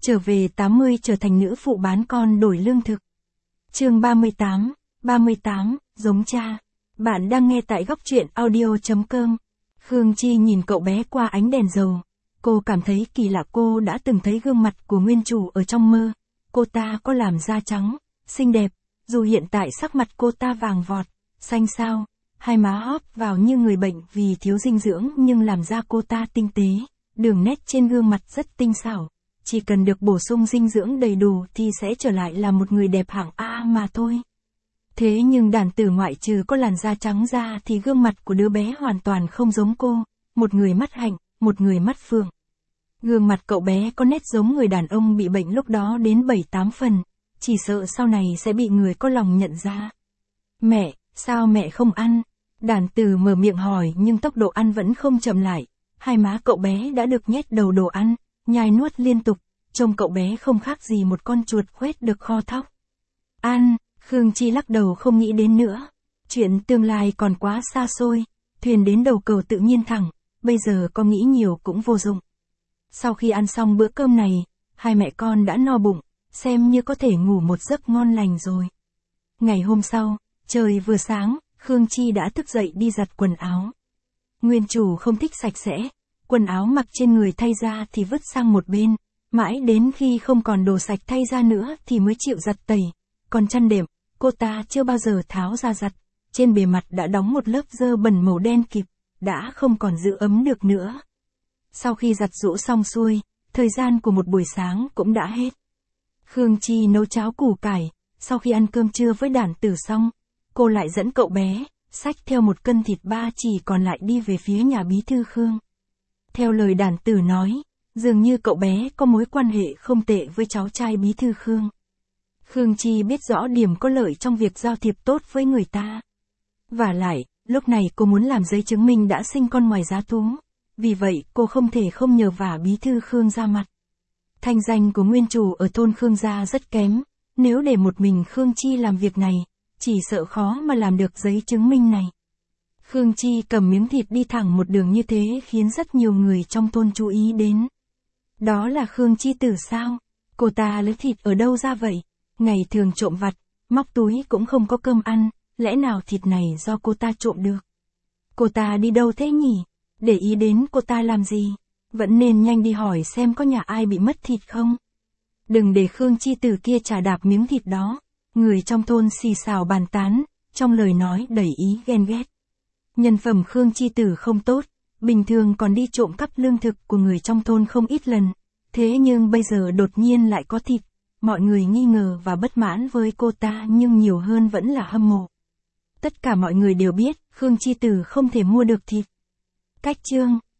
trở về 80 trở thành nữ phụ bán con đổi lương thực. Chương 38, giống cha. Bạn đang nghe tại góc truyện audio.com. Khương Chi nhìn cậu bé qua ánh đèn dầu. Cô cảm thấy kỳ lạ, cô đã từng thấy gương mặt của nguyên chủ ở trong mơ. Cô ta có làn da trắng, xinh đẹp, dù hiện tại sắc mặt cô ta vàng vọt, xanh xao, hai má hóp vào như người bệnh vì thiếu dinh dưỡng, nhưng làm da cô ta tinh tế, đường nét trên gương mặt rất tinh xảo. Chỉ cần được bổ sung dinh dưỡng đầy đủ thì sẽ trở lại là một người đẹp hạng A mà thôi. Thế nhưng đàn tử ngoại trừ có làn da trắng ra thì gương mặt của đứa bé hoàn toàn không giống cô, một người mắt hạnh, một người mắt phượng. Gương mặt cậu bé có nét giống người đàn ông bị bệnh lúc đó đến 7-8 phần, chỉ sợ sau này sẽ bị người có lòng nhận ra. Mẹ, sao mẹ không ăn? Đàn tử mở miệng hỏi nhưng tốc độ ăn vẫn không chậm lại, hai má cậu bé đã được nhét đầu đồ ăn, nhai nuốt liên tục, trông cậu bé không khác gì một con chuột khuét được kho thóc. Ăn, Khương Chi lắc đầu không nghĩ đến nữa. Chuyện tương lai còn quá xa xôi, thuyền đến đầu cầu tự nhiên thẳng, bây giờ có nghĩ nhiều cũng vô dụng. Sau khi ăn xong bữa cơm này, hai mẹ con đã no bụng, xem như có thể ngủ một giấc ngon lành rồi. Ngày hôm sau, trời vừa sáng, Khương Chi đã thức dậy đi giặt quần áo. Nguyên chủ không thích sạch sẽ, quần áo mặc trên người thay ra thì vứt sang một bên, mãi đến khi không còn đồ sạch thay ra nữa thì mới chịu giặt tẩy. Còn chăn đệm, cô ta chưa bao giờ tháo ra giặt, trên bề mặt đã đóng một lớp dơ bẩn màu đen kịt, đã không còn giữ ấm được nữa. Sau khi giặt giũ xong xuôi, thời gian của một buổi sáng cũng đã hết. Khương Chi nấu cháo củ cải, sau khi ăn cơm trưa với đàn tử xong, cô lại dẫn cậu bé, xách theo 1 cân thịt ba chỉ còn lại đi về phía nhà bí thư Khương. Theo lời đàn tử nói, dường như cậu bé có mối quan hệ không tệ với cháu trai bí thư Khương. Khương Chi biết rõ điểm có lợi trong việc giao thiệp tốt với người ta. Vả lại, lúc này cô muốn làm giấy chứng minh đã sinh con ngoài giá thú. Vì vậy cô không thể không nhờ vả bí thư Khương ra mặt. Thanh danh của nguyên chủ ở thôn Khương gia rất kém, nếu để một mình Khương Chi làm việc này, chỉ sợ khó mà làm được giấy chứng minh này. Khương Chi cầm miếng thịt đi thẳng một đường như thế khiến rất nhiều người trong thôn chú ý đến. Đó là Khương Chi tử sao? Cô ta lấy thịt ở đâu ra vậy? Ngày thường trộm vặt, móc túi cũng không có cơm ăn, lẽ nào thịt này do cô ta trộm được? Cô ta đi đâu thế nhỉ? Để ý đến cô ta làm gì? Vẫn nên nhanh đi hỏi xem có nhà ai bị mất thịt không? Đừng để Khương Chi tử kia trà đạp miếng thịt đó. Người trong thôn xì xào bàn tán, trong lời nói đầy ý ghen ghét. Nhân phẩm Khương Chi tử không tốt, bình thường còn đi trộm cắp lương thực của người trong thôn không ít lần. Thế nhưng bây giờ đột nhiên lại có thịt. Mọi người nghi ngờ và bất mãn với cô ta nhưng nhiều hơn vẫn là hâm mộ. Tất cả mọi người đều biết, Khương Chi tử không thể mua được thịt. Cách chương,